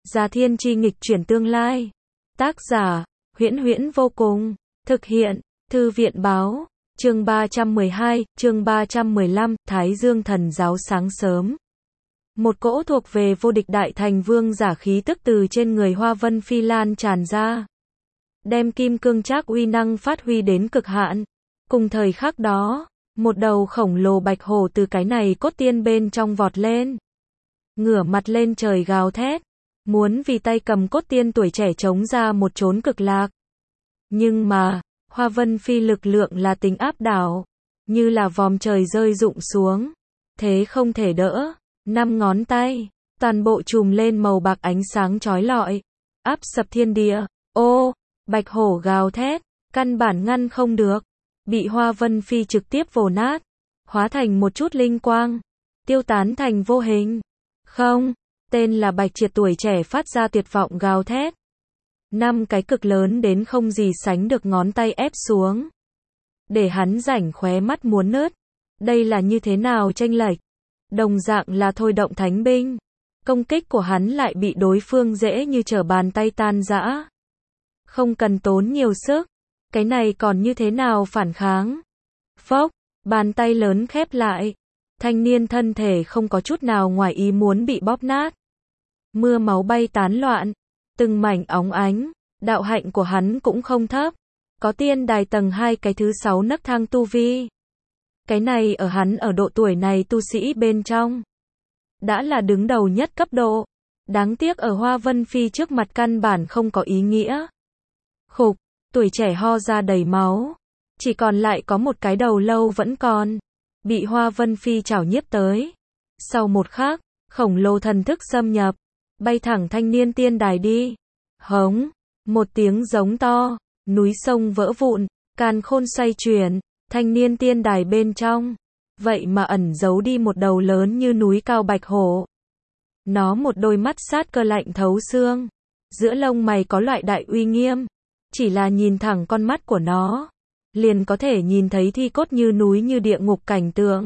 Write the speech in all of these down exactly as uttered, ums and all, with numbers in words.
Già Thiên Chi nghịch chuyển tương lai. Tác giả, Huyễn Huyễn vô cùng. Thực hiện, Thư viện báo. Chương ba trăm mười hai, chương ba trăm mười lăm, Thái Dương Thần Giáo sáng sớm. Một cỗ thuộc về vô địch đại thành vương giả khí tức từ trên người Hoa Vân Phi lan tràn ra. Đem kim cương trác uy năng phát huy đến cực hạn. Cùng thời khắc đó, một đầu khổng lồ bạch hổ từ cái này cốt tiên bên trong vọt lên. Ngửa mặt lên trời gào thét. Muốn vì tay cầm cốt tiên tuổi trẻ chống ra một chốn cực lạc. Nhưng mà, Hoa Vân Phi lực lượng là tính áp đảo. Như là vòm trời rơi rụng xuống. Thế không thể đỡ. Năm ngón tay, toàn bộ trùm lên màu bạc ánh sáng chói lọi. Áp sập thiên địa. Ô, bạch hổ gào thét. Căn bản ngăn không được. Bị Hoa Vân Phi trực tiếp vồ nát. Hóa thành một chút linh quang. Tiêu tán thành vô hình. Không, tên là Bạch Triệt tuổi trẻ phát ra tuyệt vọng gào thét. Năm cái cực lớn đến không gì sánh được ngón tay ép xuống. Để hắn rảnh khóe mắt muốn nứt. Đây là như thế nào chênh lệch. Đồng dạng là thôi động thánh binh. Công kích của hắn lại bị đối phương dễ như trở bàn tay tan rã. Không cần tốn nhiều sức. Cái này còn như thế nào phản kháng. Phốc, bàn tay lớn khép lại. Thanh niên thân thể không có chút nào ngoài ý muốn bị bóp nát. Mưa máu bay tán loạn. Từng mảnh óng ánh. Đạo hạnh của hắn cũng không thấp. Có tiên đài tầng hai cái thứ sáu nấc thang tu vi. Cái này ở hắn ở độ tuổi này tu sĩ bên trong. Đã là đứng đầu nhất cấp độ. Đáng tiếc ở Hoa Vân Phi trước mặt căn bản không có ý nghĩa. Khục, tuổi trẻ ho ra đầy máu. Chỉ còn lại có một cái đầu lâu vẫn còn. Bị Hoa Vân Phi chảo nhiếp tới. Sau một khắc, khổng lồ thần thức xâm nhập. Bay thẳng thanh niên tiên đài đi. Hống, một tiếng giống to. Núi sông vỡ vụn. Càn khôn xoay chuyển. Thanh niên tiên đài bên trong. Vậy mà ẩn giấu đi một đầu lớn như núi cao bạch hổ. Nó một đôi mắt sát cơ lạnh thấu xương. Giữa lông mày có loại đại uy nghiêm. Chỉ là nhìn thẳng con mắt của nó. Liền có thể nhìn thấy thi cốt như núi như địa ngục cảnh tượng.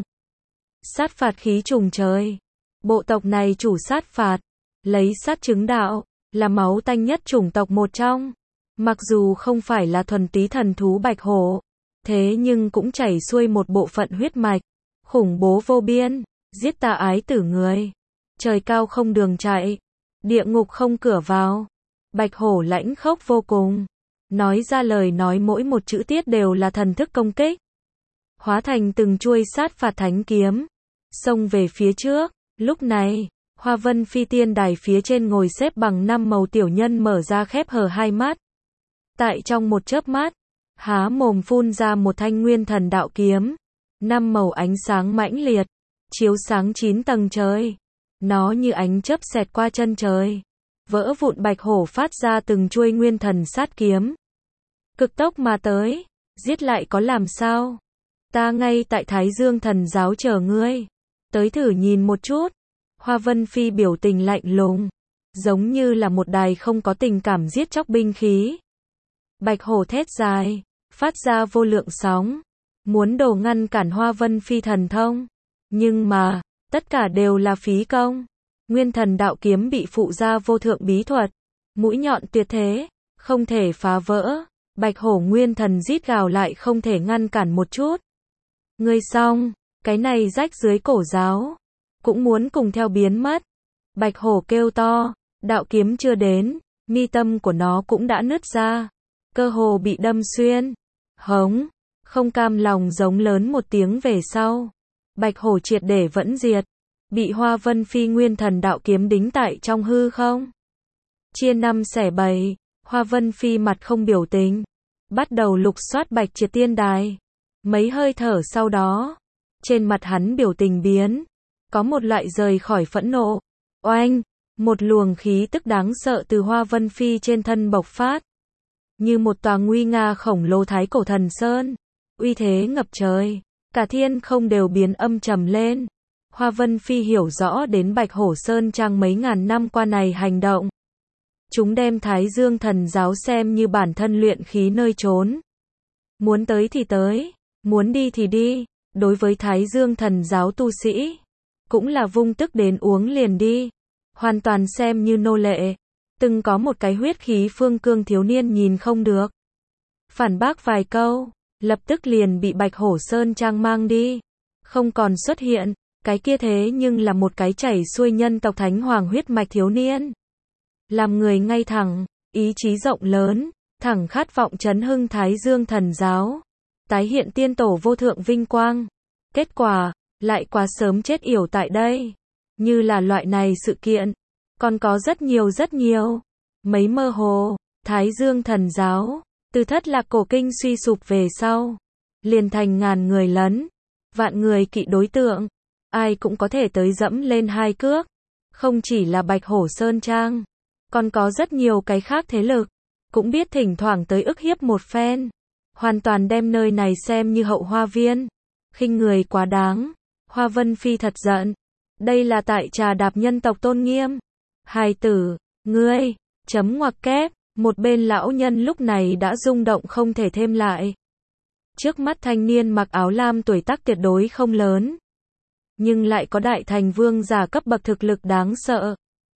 Sát phạt khí trùng trời. Bộ tộc này chủ sát phạt. Lấy sát chứng đạo. Là máu tanh nhất chủng tộc một trong. Mặc dù không phải là thuần túy thần thú bạch hổ. Thế nhưng cũng chảy xuôi một bộ phận huyết mạch. Khủng bố vô biên. Giết tà ái tử người. Trời cao không đường chạy. Địa ngục không cửa vào. Bạch hổ lãnh khốc vô cùng. Nói ra lời nói mỗi một chữ tiết đều là thần thức công kích. Hóa thành từng chuôi sát phạt thánh kiếm. Xông về phía trước. Lúc này, Hoa Vân Phi tiên đài phía trên ngồi xếp bằng năm màu tiểu nhân mở ra khép hờ hai mắt. Tại trong một chớp mắt, há mồm phun ra một thanh nguyên thần đạo kiếm. Năm màu ánh sáng mãnh liệt. Chiếu sáng chín tầng trời. Nó như ánh chớp xẹt qua chân trời. Vỡ vụn bạch hổ phát ra từng chuôi nguyên thần sát kiếm. Cực tốc mà tới. Giết lại có làm sao. Ta ngay tại Thái Dương Thần Giáo chờ ngươi. Tới thử nhìn một chút. Hoa Vân Phi biểu tình lạnh lùng. Giống như là một đài không có tình cảm giết chóc binh khí. Bạch hổ thét dài. Phát ra vô lượng sóng. Muốn đổ ngăn cản Hoa Vân Phi thần thông. Nhưng mà, tất cả đều là phí công. Nguyên thần đạo kiếm bị phụ ra vô thượng bí thuật. Mũi nhọn tuyệt thế. Không thể phá vỡ. Bạch hổ nguyên thần rít gào lại không thể ngăn cản một chút. Ngươi xong, cái này rách dưới cổ giáo. Cũng muốn cùng theo biến mất. Bạch hổ kêu to. Đạo kiếm chưa đến. Mi tâm của nó cũng đã nứt ra. Cơ hồ bị đâm xuyên. Hống. Không cam lòng giống lớn một tiếng về sau. Bạch hổ triệt để vẫn diệt. Bị Hoa Vân Phi nguyên thần đạo kiếm đính tại trong hư không. Chia năm xẻ bảy. Hoa Vân Phi mặt không biểu tình. Bắt đầu lục soát Bạch Triệt tiên đài. Mấy hơi thở sau đó. Trên mặt hắn biểu tình biến. Có một loại rời khỏi phẫn nộ. Oanh. Một luồng khí tức đáng sợ từ Hoa Vân Phi trên thân bộc phát. Như một tòa nguy nga khổng lồ thái cổ thần sơn. Uy thế ngập trời. Cả thiên không đều biến âm trầm lên. Hoa Vân Phi hiểu rõ đến Bạch Hổ Sơn Trang mấy ngàn năm qua này hành động. Chúng đem Thái Dương Thần Giáo xem như bản thân luyện khí nơi trốn. Muốn tới thì tới, muốn đi thì đi. Đối với Thái Dương Thần Giáo tu sĩ, cũng là vung tức đến uống liền đi. Hoàn toàn xem như nô lệ. từng có một cái huyết khí phương cương thiếu niên nhìn không được. Phản bác vài câu, lập tức liền bị Bạch Hổ Sơn Trang mang đi. Không còn xuất hiện, cái kia thế nhưng là một cái chảy xuôi nhân tộc thánh hoàng huyết mạch thiếu niên. Làm người ngay thẳng, ý chí rộng lớn, thẳng khát vọng chấn hưng Thái Dương thần giáo, tái hiện tiên tổ vô thượng vinh quang. Kết quả, lại quá sớm chết yểu tại đây. Như là loại này sự kiện, còn có rất nhiều rất nhiều. Mấy mơ hồ, Thái Dương thần giáo, từ thất lạc cổ kinh suy sụp về sau, liền thành ngàn người lấn, vạn người kỵ đối tượng, ai cũng có thể tới dẫm lên hai cước. Không chỉ là Bạch Hổ Sơn Trang, còn có rất nhiều cái khác thế lực, cũng biết thỉnh thoảng tới ức hiếp một phen, hoàn toàn đem nơi này xem như hậu hoa viên, khinh người quá đáng. Hoa Vân Phi thật giận, đây là tại trà đạp nhân tộc tôn nghiêm. Hài tử, ngươi, chấm ngoặc kép, một bên lão nhân lúc này đã rung động không thể thêm lại. Trước mắt thanh niên mặc áo lam tuổi tác tuyệt đối không lớn, nhưng lại có đại thành vương giả cấp bậc thực lực đáng sợ.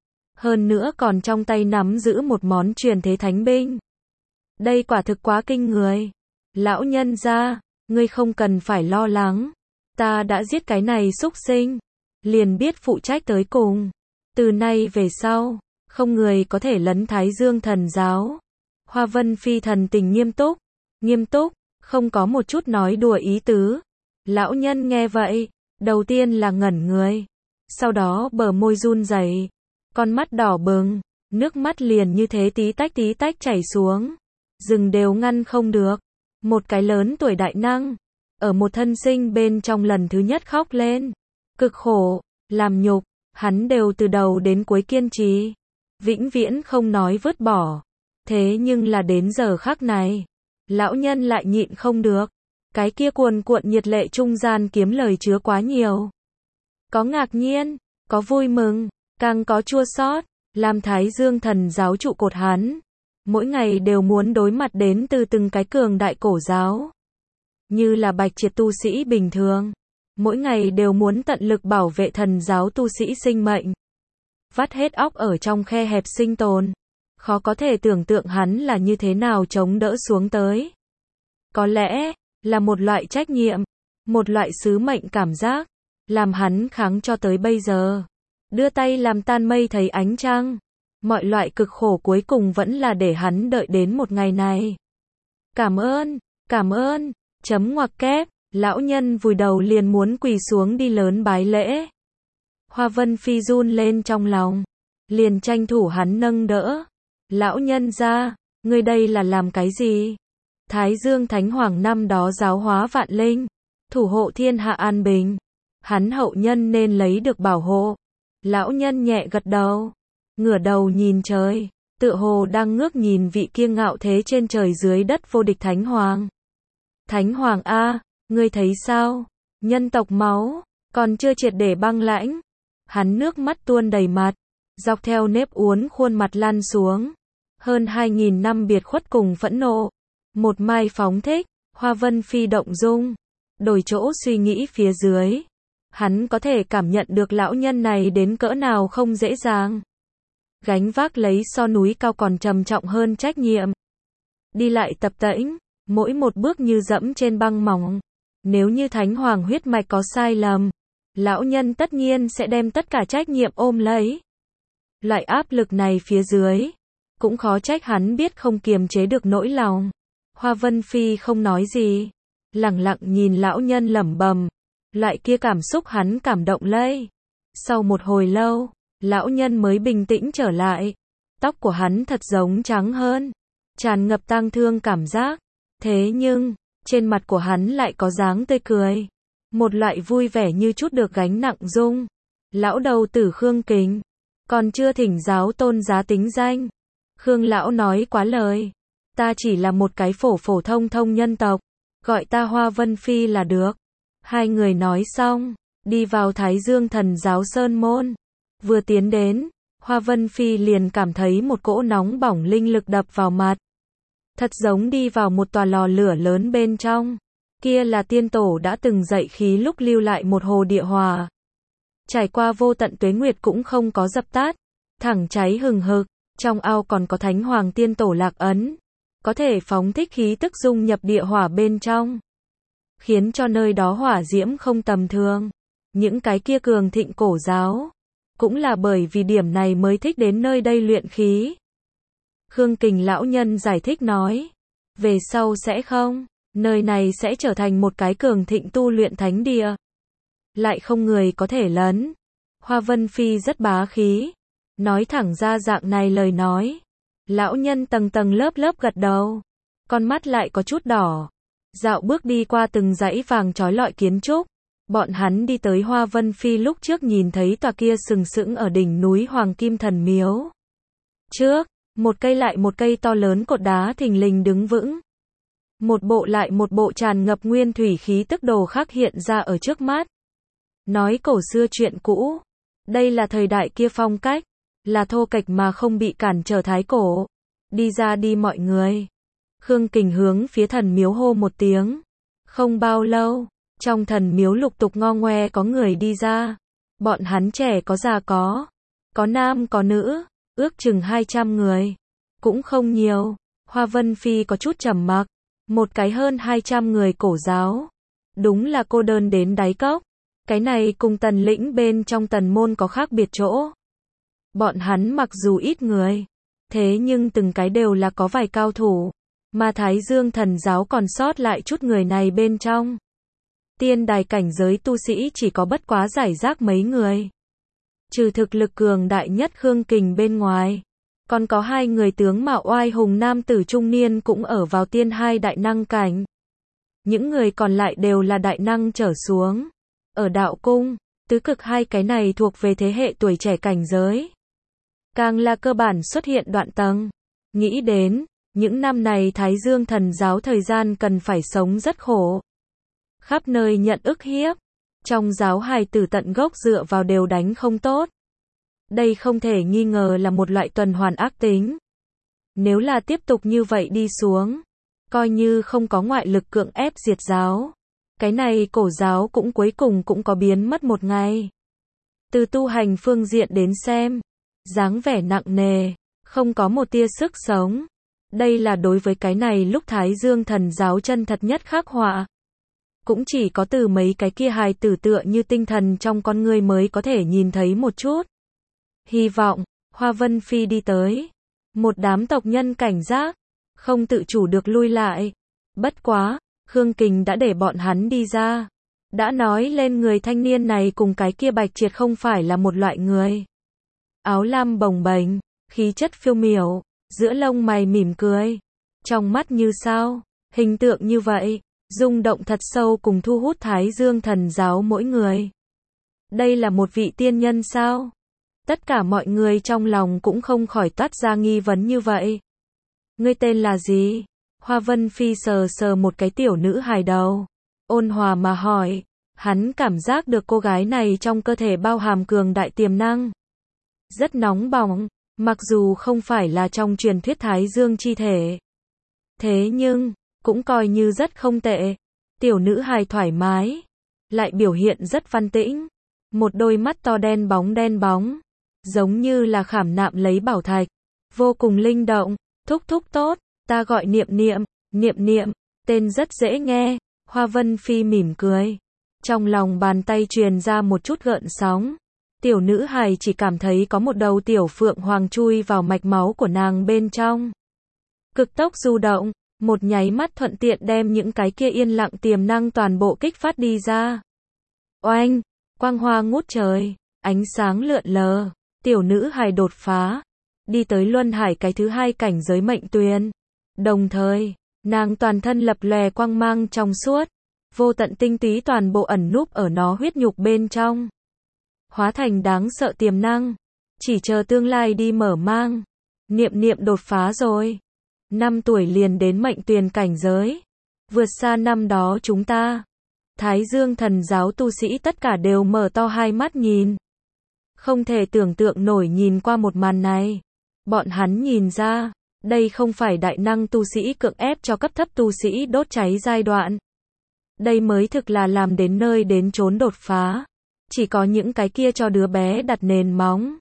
Hơn nữa còn trong tay nắm giữ một món truyền thế thánh binh. Đây quả thực quá kinh người. Lão nhân gia, ngươi không cần phải lo lắng. Ta đã giết cái này xúc sinh, liền biết phụ trách tới cùng. Từ nay về sau, không người có thể lấn Thái Dương thần giáo. Hoa Vân Phi thần tình nghiêm túc, nghiêm túc, không có một chút nói đùa ý tứ. Lão nhân nghe vậy, đầu tiên là ngẩn người, sau đó bờ môi run rẩy, con mắt đỏ bừng, nước mắt liền như thế tí tách tí tách chảy xuống, dừng đều ngăn không được. Một cái lớn tuổi đại năng, ở một thân sinh bên trong lần thứ nhất khóc lên, cực khổ, làm nhục, hắn đều từ đầu đến cuối kiên trì, vĩnh viễn không nói vứt bỏ. Thế nhưng là đến giờ khắc này, lão nhân lại nhịn không được, cái kia cuồn cuộn nhiệt lệ trung gian kiếm lời chứa quá nhiều. Có ngạc nhiên, có vui mừng, càng có chua xót. Làm Thái Dương thần giáo trụ cột hắn, mỗi ngày đều muốn đối mặt đến từ từng cái cường đại cổ giáo, như là Bạch Triệt tu sĩ bình thường, mỗi ngày đều muốn tận lực bảo vệ thần giáo tu sĩ sinh mệnh, vắt hết óc ở trong khe hẹp sinh tồn. Khó có thể tưởng tượng hắn là như thế nào chống đỡ xuống tới. Có lẽ là một loại trách nhiệm, một loại sứ mệnh cảm giác, làm hắn kháng cho tới bây giờ. Đưa tay làm tan mây thấy ánh trăng. Mọi loại cực khổ cuối cùng vẫn là để hắn đợi đến một ngày này. Cảm ơn, cảm ơn, chấm ngoặc kép, lão nhân vùi đầu liền muốn quỳ xuống đi lớn bái lễ. Hoa Vân Phi run lên trong lòng, liền tranh thủ hắn nâng đỡ. Lão nhân gia, ngươi đây là làm cái gì? Thái Dương Thánh Hoàng năm đó giáo hóa vạn linh, thủ hộ thiên hạ an bình, hắn hậu nhân nên lấy được bảo hộ. Lão nhân nhẹ gật đầu, ngửa đầu nhìn trời, tựa hồ đang ngước nhìn vị kia ngạo thế trên trời dưới đất vô địch Thánh Hoàng. Thánh Hoàng a, ngươi thấy sao? Nhân tộc máu, còn chưa triệt để băng lãnh. Hắn nước mắt tuôn đầy mặt, dọc theo nếp uốn khuôn mặt lăn xuống. Hơn hai nghìn năm biệt khuất cùng phẫn nộ. Một mai phóng thích, Hoa Vân Phi động dung, đổi chỗ suy nghĩ phía dưới. Hắn có thể cảm nhận được lão nhân này đến cỡ nào không dễ dàng. Gánh vác lấy so núi cao còn trầm trọng hơn trách nhiệm. Đi lại tập tễnh, mỗi một bước như dẫm trên băng mỏng. Nếu như Thánh Hoàng huyết mạch có sai lầm, lão nhân tất nhiên sẽ đem tất cả trách nhiệm ôm lấy. Loại áp lực này phía dưới, cũng khó trách hắn biết không kiềm chế được nỗi lòng. Hoa Vân Phi không nói gì, lặng lặng nhìn lão nhân lẩm bẩm, loại kia cảm xúc hắn cảm động lây. Sau một hồi lâu, lão nhân mới bình tĩnh trở lại. Tóc của hắn thật giống trắng hơn, tràn ngập tang thương cảm giác. Thế nhưng, trên mặt của hắn lại có dáng tươi cười, một loại vui vẻ như chút được gánh nặng dung. Lão đầu tử Khương Kính, còn chưa thỉnh giáo tôn giá tính danh. Khương lão nói quá lời, ta chỉ là một cái phổ phổ thông thông nhân tộc, gọi ta Hoa Vân Phi là được. Hai người nói xong, đi vào Thái Dương thần giáo sơn môn. Vừa tiến đến, Hoa Vân Phi liền cảm thấy một cỗ nóng bỏng linh lực đập vào mặt. Thật giống đi vào một tòa lò lửa lớn bên trong. Kia là tiên tổ đã từng dạy khí lúc lưu lại một hồ địa hỏa. Trải qua vô tận tuế nguyệt cũng không có dập tắt, thẳng cháy hừng hực. Trong ao còn có Thánh Hoàng Tiên Tổ lạc ấn, có thể phóng thích khí tức dung nhập địa hỏa bên trong, khiến cho nơi đó hỏa diễm không tầm thường. Những cái kia cường thịnh cổ giáo, cũng là bởi vì điểm này mới thích đến nơi đây luyện khí. Khương Kình lão nhân giải thích nói, về sau sẽ không, nơi này sẽ trở thành một cái cường thịnh tu luyện thánh địa. Lại không người có thể lấn. Hoa Vân Phi rất bá khí, nói thẳng ra dạng này lời nói. Lão nhân tầng tầng lớp lớp gật đầu, con mắt lại có chút đỏ. Dạo bước đi qua từng dãy vàng chói lọi kiến trúc. Bọn hắn đi tới Hoa Vân Phi lúc trước nhìn thấy tòa kia sừng sững ở đỉnh núi Hoàng Kim Thần Miếu. Trước, một cây lại một cây to lớn cột đá thình lình đứng vững. Một bộ lại một bộ tràn ngập nguyên thủy khí tức đồ khắc hiện ra ở trước mắt. Nói cổ xưa chuyện cũ. Đây là thời đại kia phong cách, là thô kệch mà không bị cản trở thái cổ. Đi ra đi mọi người. Khương Kình hướng phía thần miếu hô một tiếng. Không bao lâu, trong thần miếu lục tục ngo ngoe có người đi ra. Bọn hắn trẻ có già có, có nam có nữ, ước chừng hai trăm người. Cũng không nhiều. Hoa Vân Phi có chút trầm mặc. Một cái hơn hai trăm người cổ giáo. Đúng là cô đơn đến đáy cốc. Cái này cùng tần lĩnh bên trong tần môn có khác biệt chỗ. Bọn hắn mặc dù ít người, thế nhưng từng cái đều là có vài cao thủ. Mà Thái Dương thần giáo còn sót lại chút người này bên trong. Tiên đài cảnh giới tu sĩ chỉ có bất quá giải rác mấy người. Trừ thực lực cường đại nhất Khương Kình bên ngoài, còn có hai người tướng mạo oai hùng nam tử trung niên cũng ở vào tiên hai đại năng cảnh. Những người còn lại đều là đại năng trở xuống. Ở đạo cung, tứ cực hai cái này thuộc về thế hệ tuổi trẻ cảnh giới. Càng là cơ bản xuất hiện đoạn tầng. Nghĩ đến, những năm này Thái Dương thần giáo thời gian cần phải sống rất khổ. Khắp nơi nhận ức hiếp. Trong giáo hài tử tận gốc dựa vào đều đánh không tốt. Đây không thể nghi ngờ là một loại tuần hoàn ác tính. Nếu là tiếp tục như vậy đi xuống, coi như không có ngoại lực cưỡng ép diệt giáo, cái này cổ giáo cũng cuối cùng cũng có biến mất một ngày. Từ tu hành phương diện đến xem, dáng vẻ nặng nề, không có một tia sức sống. Đây là đối với cái này lúc Thái Dương thần giáo chân thật nhất khắc họa. Cũng chỉ có từ mấy cái kia hài tử tựa như tinh thần trong con người mới có thể nhìn thấy một chút. Hy vọng, Hoa Vân Phi đi tới. Một đám tộc nhân cảnh giác, không tự chủ được lui lại. Bất quá, Khương Kình đã để bọn hắn đi ra. Đã nói lên người thanh niên này cùng cái kia Bạch Triệt không phải là một loại người. Áo lam bồng bềnh, khí chất phiêu miểu, giữa lông mày mỉm cười. Trong mắt như sao, hình tượng như vậy, rung động thật sâu cùng thu hút Thái Dương thần giáo mỗi người. Đây là một vị tiên nhân sao? Tất cả mọi người trong lòng cũng không khỏi toát ra nghi vấn như vậy. Ngươi tên là gì? Hoa Vân Phi sờ sờ một cái tiểu nữ hài đầu. Ôn hòa mà hỏi. Hắn cảm giác được cô gái này trong cơ thể bao hàm cường đại tiềm năng. Rất nóng bỏng, mặc dù không phải là trong truyền thuyết Thái Dương chi thể. Thế nhưng, cũng coi như rất không tệ. Tiểu nữ hài thoải mái, lại biểu hiện rất văn tĩnh. Một đôi mắt to đen bóng đen bóng, giống như là khảm nạm lấy bảo thạch. Vô cùng linh động. Thúc thúc tốt, ta gọi Niệm Niệm. Niệm Niệm, tên rất dễ nghe. Hoa Vân Phi mỉm cười. Trong lòng bàn tay truyền ra một chút gợn sóng. Tiểu nữ hài chỉ cảm thấy có một đầu tiểu phượng hoàng chui vào mạch máu của nàng bên trong. Cực tốc du động, một nháy mắt thuận tiện đem những cái kia yên lặng tiềm năng toàn bộ kích phát đi ra. Oanh, quang hoa ngút trời, ánh sáng lượn lờ, tiểu nữ hài đột phá, đi tới luân hải cái thứ hai cảnh giới mệnh tuyền. Đồng thời, nàng toàn thân lập lòe quang mang trong suốt, vô tận tinh túy toàn bộ ẩn núp ở nó huyết nhục bên trong. Hóa thành đáng sợ tiềm năng, chỉ chờ tương lai đi mở mang. Niệm Niệm đột phá rồi. Năm tuổi liền đến mệnh tuyền cảnh giới. Vượt xa năm đó chúng ta. Thái Dương thần giáo tu sĩ tất cả đều mở to hai mắt nhìn. Không thể tưởng tượng nổi nhìn qua một màn này. Bọn hắn nhìn ra, đây không phải đại năng tu sĩ cưỡng ép cho cấp thấp tu sĩ đốt cháy giai đoạn. Đây mới thực là làm đến nơi đến chốn đột phá. Chỉ có những cái kia cho đứa bé đặt nền móng.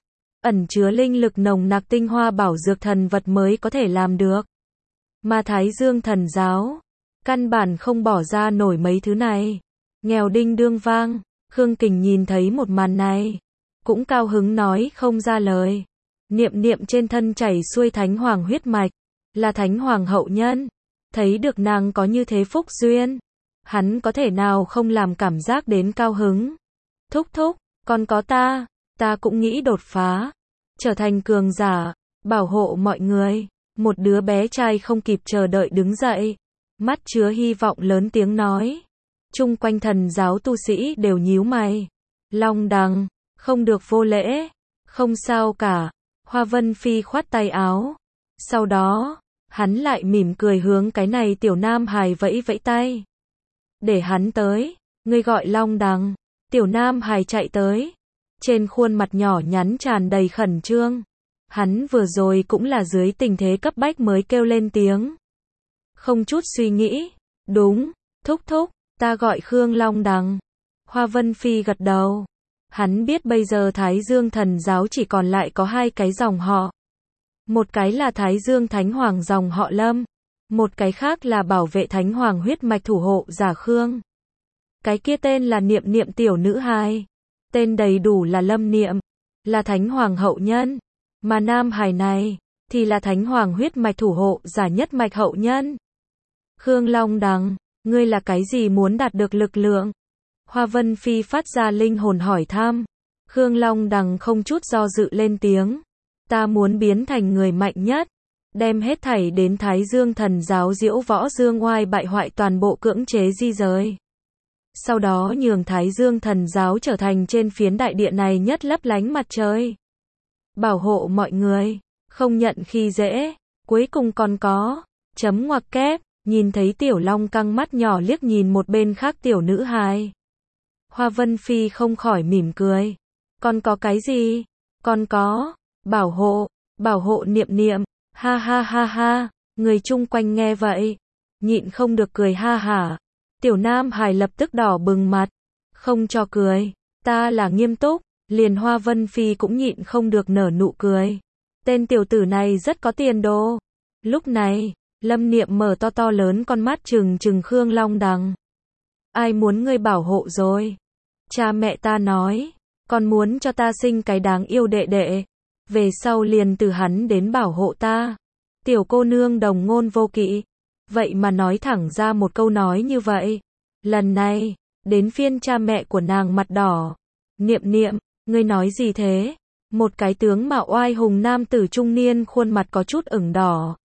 ẩn chứa linh lực nồng nặc tinh hoa bảo dược thần vật mới có thể làm được. Mà Thái Dương thần giáo, căn bản không bỏ ra nổi mấy thứ này. Nghèo đinh đương vang, Khương Kình nhìn thấy một màn này, cũng cao hứng nói không ra lời. Niệm niệm trên thân chảy xuôi thánh hoàng huyết mạch, là thánh hoàng hậu nhân, thấy được nàng có như thế phúc duyên, hắn có thể nào không làm cảm giác đến cao hứng. Thúc thúc, còn có ta, ta cũng nghĩ đột phá, trở thành cường giả, bảo hộ mọi người. Một đứa bé trai không kịp chờ đợi đứng dậy, mắt chứa hy vọng lớn tiếng nói. Chung quanh thần giáo tu sĩ đều nhíu mày. Long đằng, không được vô lễ, không sao cả. Hoa Vân Phi khoát tay áo. Sau đó, hắn lại mỉm cười hướng cái này tiểu nam hài vẫy vẫy tay. Để hắn tới, ngươi gọi Long đằng. Tiểu nam hài chạy tới. Trên khuôn mặt nhỏ nhắn tràn đầy khẩn trương. Hắn vừa rồi cũng là dưới tình thế cấp bách mới kêu lên tiếng. Không chút suy nghĩ. Đúng, thúc thúc, ta gọi Khương Long đằng. Hoa Vân Phi gật đầu. Hắn biết bây giờ Thái Dương thần giáo chỉ còn lại có hai cái dòng họ. Một cái là Thái Dương Thánh Hoàng dòng họ Lâm. Một cái khác là bảo vệ Thánh Hoàng huyết mạch thủ hộ giả Khương. Cái kia tên là Niệm Niệm tiểu nữ hài. Tên đầy đủ là Lâm Niệm. Là Thánh Hoàng hậu nhân. Mà nam hài này, thì là Thánh Hoàng huyết mạch thủ hộ giả nhất mạch hậu nhân. Khương Long đằng, ngươi là cái gì muốn đạt được lực lượng? Hoa Vân Phi phát ra linh hồn hỏi thăm. Khương Long đằng không chút do dự lên tiếng. Ta muốn biến thành người mạnh nhất, đem hết thảy đến Thái Dương thần giáo diễu võ dương oai bại hoại toàn bộ cưỡng chế di rời. Sau đó nhường Thái Dương thần giáo trở thành trên phiến đại địa này nhất lấp lánh mặt trời. Bảo hộ mọi người, không nhận khi dễ, cuối cùng còn có, chấm ngoặc kép, nhìn thấy tiểu long căng mắt nhỏ liếc nhìn một bên khác tiểu nữ hài. Hoa Vân Phi không khỏi mỉm cười. Còn có cái gì? Còn có, bảo hộ, bảo hộ Niệm Niệm, ha ha ha ha, người chung quanh nghe vậy, nhịn không được cười ha hả. Tiểu nam hài lập tức đỏ bừng mặt, không cho cười, ta là nghiêm túc. Liền Hoa Vân Phi cũng nhịn không được nở nụ cười. Tên tiểu tử này rất có tiền đồ. Lúc này, Lâm Niệm mở to to lớn con mắt trừng trừng Khương Long đằng. Ai muốn ngươi bảo hộ rồi? Cha mẹ ta nói, còn muốn cho ta sinh cái đáng yêu đệ đệ. Về sau liền từ hắn đến bảo hộ ta. Tiểu cô nương đồng ngôn vô kỵ. Vậy mà nói thẳng ra một câu nói như vậy. Lần này, đến phiên cha mẹ của nàng mặt đỏ. Niệm Niệm, ngươi nói gì thế? Một cái tướng mạo oai hùng nam tử trung niên khuôn mặt có chút ửng đỏ.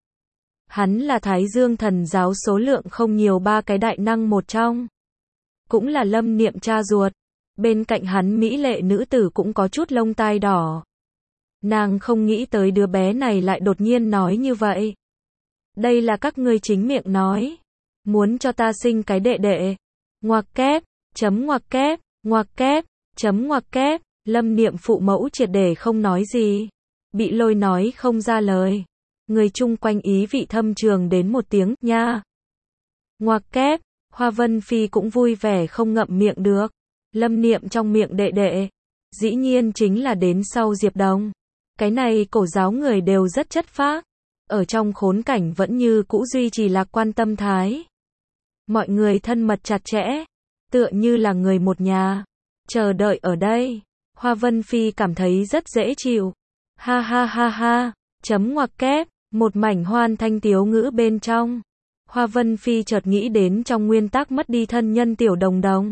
Hắn là Thái Dương thần giáo số lượng không nhiều ba cái đại năng một trong. Cũng là Lâm Niệm cha ruột. Bên cạnh hắn mỹ lệ nữ tử cũng có chút lông tai đỏ. Nàng không nghĩ tới đứa bé này lại đột nhiên nói như vậy. Đây là các ngươi chính miệng nói. Muốn cho ta sinh cái đệ đệ. Ngoặc kép, chấm ngoặc kép, ngoặc kép, chấm ngoặc kép. Lâm Niệm phụ mẫu triệt để không nói gì. Bị lôi nói không ra lời. Người chung quanh ý vị thâm trường đến một tiếng, nha. Ngoặc kép, Hoa Vân Phi cũng vui vẻ không ngậm miệng được. Lâm Niệm trong miệng đệ đệ. Dĩ nhiên chính là đến sau Diệp Đồng. Cái này cổ giáo người đều rất chất phác. Ở trong khốn cảnh vẫn như cũ duy trì lạc quan tâm thái. Mọi người thân mật chặt chẽ. Tựa như là người một nhà. Chờ đợi ở đây. Hoa Vân Phi cảm thấy rất dễ chịu. Ha ha ha ha. Chấm ngoặc kép. Một mảnh hoan thanh tiếu ngữ bên trong. Hoa Vân Phi chợt nghĩ đến trong nguyên tắc mất đi thân nhân tiểu đồng đồng.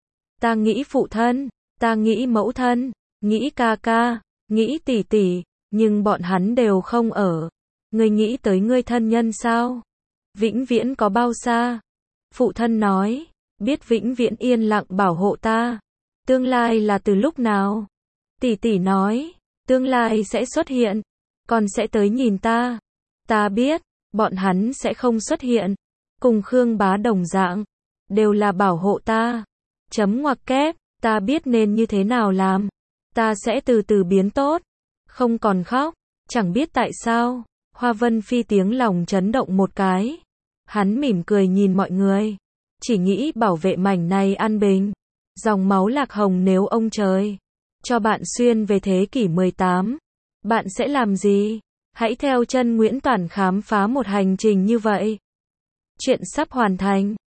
Ta nghĩ phụ thân. Ta nghĩ mẫu thân. Nghĩ ca ca. Nghĩ tỷ tỷ. Nhưng bọn hắn đều không ở. Ngươi nghĩ tới ngươi thân nhân sao? Vĩnh viễn có bao xa? Phụ thân nói. Biết vĩnh viễn yên lặng bảo hộ ta. Tương lai là từ lúc nào? Tỷ tỷ nói. Tương lai sẽ xuất hiện. Còn sẽ tới nhìn ta. Ta biết. Bọn hắn sẽ không xuất hiện. Cùng Khương Bá đồng dạng. Đều là bảo hộ ta. Chấm ngoặc kép. Ta biết nên như thế nào làm. Ta sẽ từ từ biến tốt. Không còn khóc. Chẳng biết tại sao. Hoa Vân Phi tiếng lòng chấn động một cái. Hắn mỉm cười nhìn mọi người. Chỉ nghĩ bảo vệ mảnh này an bình. Dòng máu lạc hồng nếu ông trời cho bạn xuyên về thế kỷ mười tám. Bạn sẽ làm gì? Hãy theo chân Nguyễn Toản khám phá một hành trình như vậy. Chuyện sắp hoàn thành.